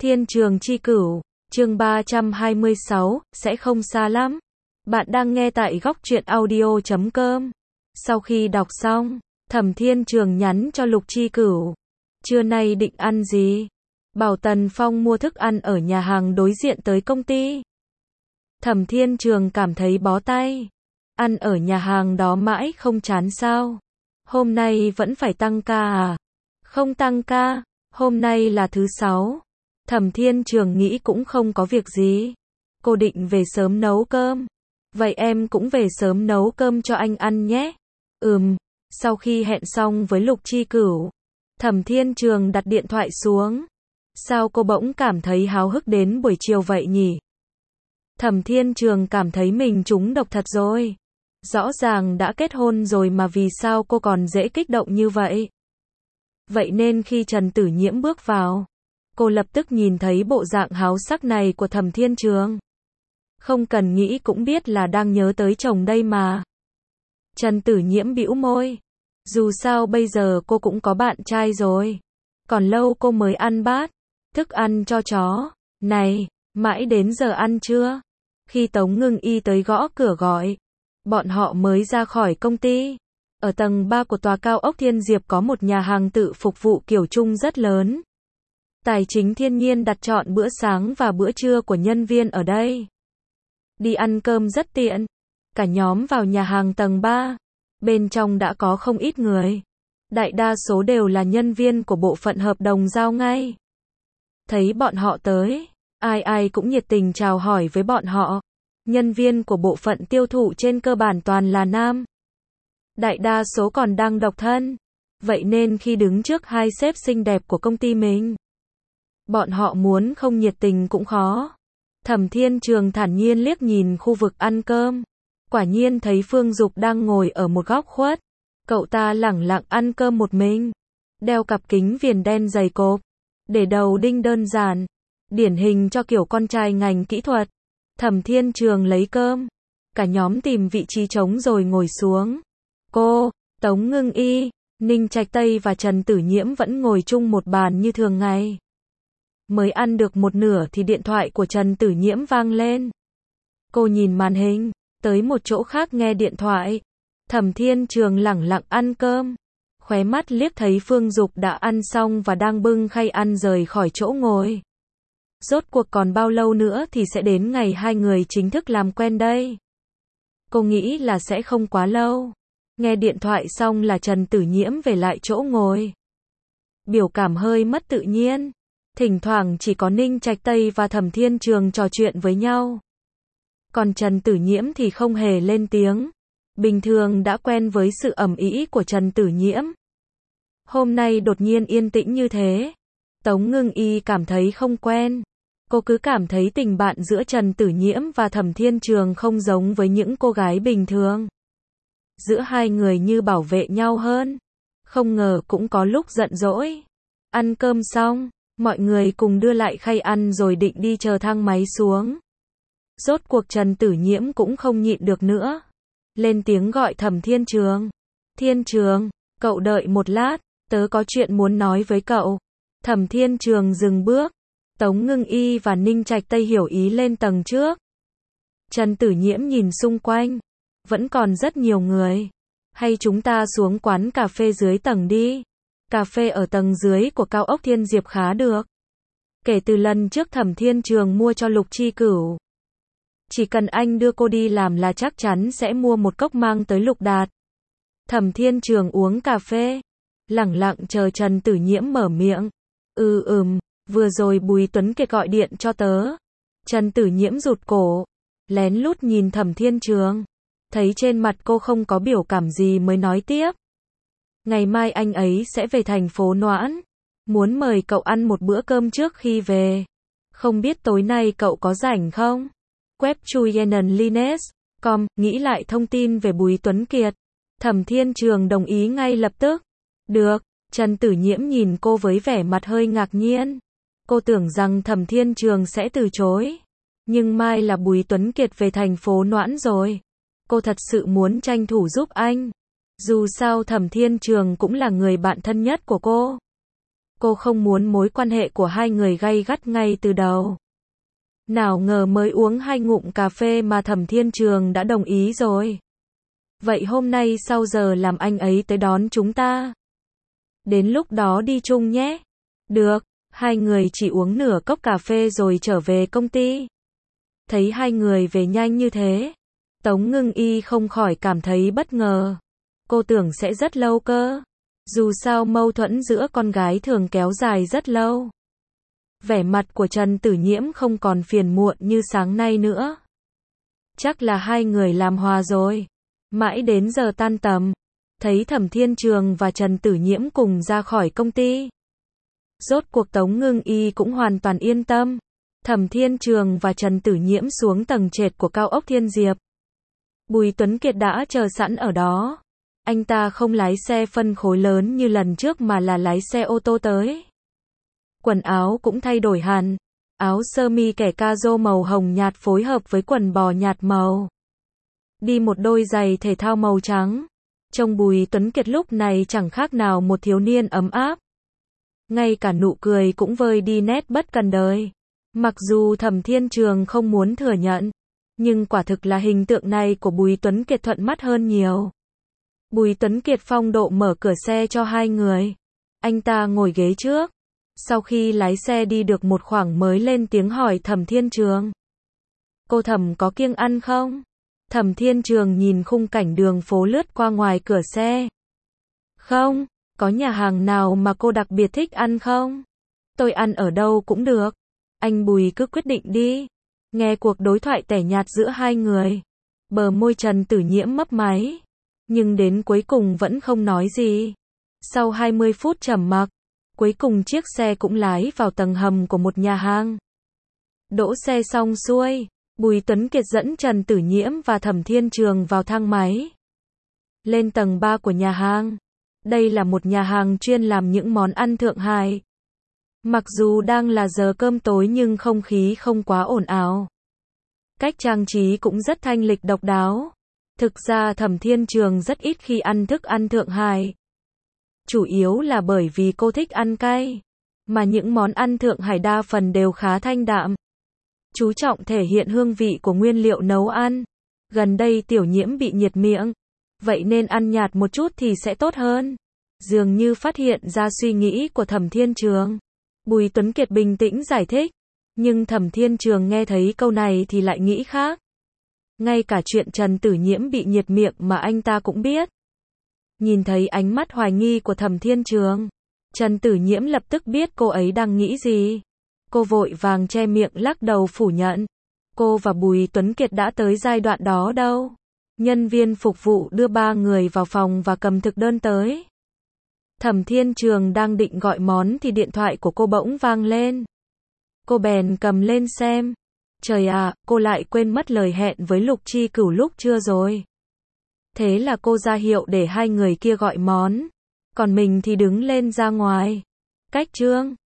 Thiên Trường Chi Cửu, chương 326, sẽ không xa lắm. Bạn đang nghe tại góc truyện audio.com. Sau khi đọc xong, Thẩm Thiên Trường nhắn cho Lục Chi Cửu. Trưa nay định ăn gì? Bảo Tần Phong mua thức ăn ở nhà hàng đối diện tới công ty. Thẩm Thiên Trường cảm thấy bó tay. Ăn ở nhà hàng đó mãi không chán sao? Hôm nay vẫn phải tăng ca à? Không tăng ca, hôm nay là thứ 6. Thẩm Thiên Trường nghĩ cũng không có việc gì. Cô định về sớm nấu cơm. Vậy em cũng về sớm nấu cơm cho anh ăn nhé. Sau khi hẹn xong với Lục Chi Cửu, Thẩm Thiên Trường đặt điện thoại xuống. Sao cô bỗng cảm thấy háo hức đến buổi chiều vậy nhỉ? Thẩm Thiên Trường cảm thấy mình trúng độc thật rồi. Rõ ràng đã kết hôn rồi mà vì sao cô còn dễ kích động như vậy? Vậy nên khi Trần Tử Nhiễm bước vào, cô lập tức nhìn thấy bộ dạng háo sắc này của Thẩm Thiên Trường. Không cần nghĩ cũng biết là đang nhớ tới chồng đây mà. Trần Tử Nhiễm bĩu môi. Dù sao bây giờ cô cũng có bạn trai rồi. Còn lâu cô mới ăn bát thức ăn cho chó. Này, mãi đến giờ ăn chưa? Khi Tống Ngưng Y tới gõ cửa gọi, bọn họ mới ra khỏi công ty. Ở tầng 3 của tòa cao ốc Thiên Diệp có một nhà hàng tự phục vụ kiểu chung rất lớn. Tài chính thiên nhiên đặt chọn bữa sáng và bữa trưa của nhân viên ở đây. Đi ăn cơm rất tiện. Cả nhóm vào nhà hàng tầng 3. Bên trong đã có không ít người. Đại đa số đều là nhân viên của bộ phận hợp đồng giao ngay. Thấy bọn họ tới, ai cũng nhiệt tình chào hỏi với bọn họ. Nhân viên của bộ phận tiêu thụ trên cơ bản toàn là nam. Đại đa số còn đang độc thân. Vậy nên khi đứng trước hai sếp xinh đẹp của công ty mình, bọn họ muốn không nhiệt tình cũng khó. Thẩm Thiên Trường thản nhiên liếc nhìn khu vực ăn cơm. Quả nhiên thấy Phương Dục đang ngồi ở một góc khuất. Cậu ta lẳng lặng ăn cơm một mình. Đeo cặp kính viền đen dày cộp. Để đầu đinh đơn giản. Điển hình cho kiểu con trai ngành kỹ thuật. Thẩm Thiên Trường lấy cơm. Cả nhóm tìm vị trí trống rồi ngồi xuống. Cô, Tống Ngưng Y, Ninh Trạch Tây và Trần Tử Nhiễm vẫn ngồi chung một bàn như thường ngày. Mới ăn được một nửa thì điện thoại của Trần Tử Nhiễm vang lên. Cô nhìn màn hình, tới một chỗ khác nghe điện thoại. Thẩm Thiên Trường lẳng lặng ăn cơm. Khóe mắt liếc thấy Phương Dục đã ăn xong và đang bưng khay ăn rời khỏi chỗ ngồi. Rốt cuộc còn bao lâu nữa thì sẽ đến ngày hai người chính thức làm quen đây? Cô nghĩ là sẽ không quá lâu. Nghe điện thoại xong là Trần Tử Nhiễm về lại chỗ ngồi. Biểu cảm hơi mất tự nhiên. Thỉnh thoảng chỉ có Ninh Trạch Tây và Thẩm Thiên Trường trò chuyện với nhau. Còn Trần Tử Nhiễm thì không hề lên tiếng. Bình thường đã quen với sự ầm ĩ của Trần Tử Nhiễm. Hôm nay đột nhiên yên tĩnh như thế. Tống Ngưng Y cảm thấy không quen. Cô cứ cảm thấy tình bạn giữa Trần Tử Nhiễm và Thẩm Thiên Trường không giống với những cô gái bình thường. Giữa hai người như bảo vệ nhau hơn. Không ngờ cũng có lúc giận dỗi. Ăn cơm xong, mọi người cùng đưa lại khay ăn rồi định đi chờ thang máy xuống. Rốt cuộc Trần Tử Nhiễm cũng không nhịn được nữa. Lên tiếng gọi Thẩm Thiên Trường. Thiên Trường, cậu đợi một lát, tớ có chuyện muốn nói với cậu. Thẩm Thiên Trường dừng bước. Tống Ngưng Y và Ninh Trạch Tây hiểu ý lên tầng trước. Trần Tử Nhiễm nhìn xung quanh. Vẫn còn rất nhiều người. Hay chúng ta xuống quán cà phê dưới tầng đi. Cà phê ở tầng dưới của cao ốc Thiên Diệp khá được. Kể từ lần trước Thẩm Thiên Trường mua cho Lục Chi Cửu. Chỉ cần anh đưa cô đi làm là chắc chắn sẽ mua một cốc mang tới Lục Đạt. Thẩm Thiên Trường uống cà phê. Lẳng lặng chờ Trần Tử Nhiễm mở miệng. Vừa rồi Bùi Tuấn Kiệt gọi điện cho tớ. Trần Tử Nhiễm rụt cổ. Lén lút nhìn Thẩm Thiên Trường. Thấy trên mặt cô không có biểu cảm gì mới nói tiếp. Ngày mai anh ấy sẽ về thành phố Noãn. Muốn mời cậu ăn một bữa cơm trước khi về. Không biết tối nay cậu có rảnh không? Web chuyenenlines.com nghĩ lại thông tin về Bùi Tuấn Kiệt. Thẩm Thiên Trường đồng ý ngay lập tức. Được. Trần Tử Nhiễm nhìn cô với vẻ mặt hơi ngạc nhiên. Cô tưởng rằng Thẩm Thiên Trường sẽ từ chối. Nhưng mai là Bùi Tuấn Kiệt về thành phố Noãn rồi. Cô thật sự muốn tranh thủ giúp anh. Dù sao Thẩm Thiên Trường cũng là người bạn thân nhất của cô. Cô không muốn mối quan hệ của hai người gay gắt ngay từ đầu. Nào ngờ mới uống 2 ngụm cà phê mà Thẩm Thiên Trường đã đồng ý rồi. Vậy hôm nay sau giờ làm anh ấy tới đón chúng ta. Đến lúc đó đi chung nhé. Được, hai người chỉ uống nửa cốc cà phê rồi trở về công ty. Thấy hai người về nhanh như thế, Tống Ngưng Y không khỏi cảm thấy bất ngờ. Cô tưởng sẽ rất lâu cơ. Dù sao mâu thuẫn giữa con gái thường kéo dài rất lâu. Vẻ mặt của Trần Tử Nhiễm không còn phiền muộn như sáng nay nữa. Chắc là hai người làm hòa rồi. Mãi đến giờ tan tầm, thấy Thẩm Thiên Trường và Trần Tử Nhiễm cùng ra khỏi công ty. Rốt cuộc Tống Ngưng Y cũng hoàn toàn yên tâm. Thẩm Thiên Trường và Trần Tử Nhiễm xuống tầng trệt của cao ốc Thiên Diệp. Bùi Tuấn Kiệt đã chờ sẵn ở đó. Anh ta không lái xe phân khối lớn như lần trước mà là lái xe ô tô tới. Quần áo cũng thay đổi hẳn. Áo sơ mi kẻ caro màu hồng nhạt phối hợp với quần bò nhạt màu. Đi một đôi giày thể thao màu trắng. Trông Bùi Tuấn Kiệt lúc này chẳng khác nào một thiếu niên ấm áp. Ngay cả nụ cười cũng vơi đi nét bất cần đời. Mặc dù Thẩm Thiên Trường không muốn thừa nhận, nhưng quả thực là hình tượng này của Bùi Tuấn Kiệt thuận mắt hơn nhiều. Bùi Tuấn Kiệt phong độ mở cửa xe cho hai người. Anh ta ngồi ghế trước. Sau khi lái xe đi được một khoảng mới lên tiếng hỏi Thẩm Thiên Trường. Cô Thẩm có kiêng ăn không? Thẩm Thiên Trường nhìn khung cảnh đường phố lướt qua ngoài cửa xe. Không, có nhà hàng nào mà cô đặc biệt thích ăn không? Tôi ăn ở đâu cũng được. Anh Bùi cứ quyết định đi. Nghe cuộc đối thoại tẻ nhạt giữa hai người. Bờ môi Trần Tử Nhiễm mấp máy. Nhưng đến cuối cùng vẫn không nói gì. Sau 20 phút trầm mặc, cuối cùng chiếc xe cũng lái vào tầng hầm của một nhà hàng. Đỗ xe xong xuôi, Bùi Tuấn Kiệt dẫn Trần Tử Nhiễm và Thẩm Thiên Trường vào thang máy. Lên tầng 3 của nhà hàng. Đây là một nhà hàng chuyên làm những món ăn Thượng Hải. Mặc dù đang là giờ cơm tối nhưng không khí không quá ồn ào. Cách trang trí cũng rất thanh lịch độc đáo. Thực ra Thẩm Thiên Trường rất ít khi ăn thức ăn Thượng Hải. Chủ yếu là bởi vì cô thích ăn cay. Mà những món ăn Thượng Hải đa phần đều khá thanh đạm. Chú trọng thể hiện hương vị của nguyên liệu nấu ăn. Gần đây Tiểu Nhiễm bị nhiệt miệng. Vậy nên ăn nhạt một chút thì sẽ tốt hơn. Dường như phát hiện ra suy nghĩ của Thẩm Thiên Trường. Bùi Tuấn Kiệt bình tĩnh giải thích. Nhưng Thẩm Thiên Trường nghe thấy câu này thì lại nghĩ khác. Ngay cả chuyện Trần Tử Nhiễm bị nhiệt miệng mà anh ta cũng biết. Nhìn thấy ánh mắt hoài nghi của Thẩm Thiên Trường, Trần Tử Nhiễm lập tức biết cô ấy đang nghĩ gì. Cô vội vàng che miệng lắc đầu phủ nhận. Cô và Bùi Tuấn Kiệt đã tới giai đoạn đó đâu. Nhân viên phục vụ đưa 3 người vào phòng và cầm thực đơn tới. Thẩm Thiên Trường đang định gọi món thì điện thoại của cô bỗng vang lên. Cô bèn cầm lên xem. Trời ạ, cô lại quên mất lời hẹn với Lục Chi Cửu lúc trưa rồi. Thế là cô ra hiệu để hai người kia gọi món. Còn mình thì đứng lên ra ngoài. Cách Trương.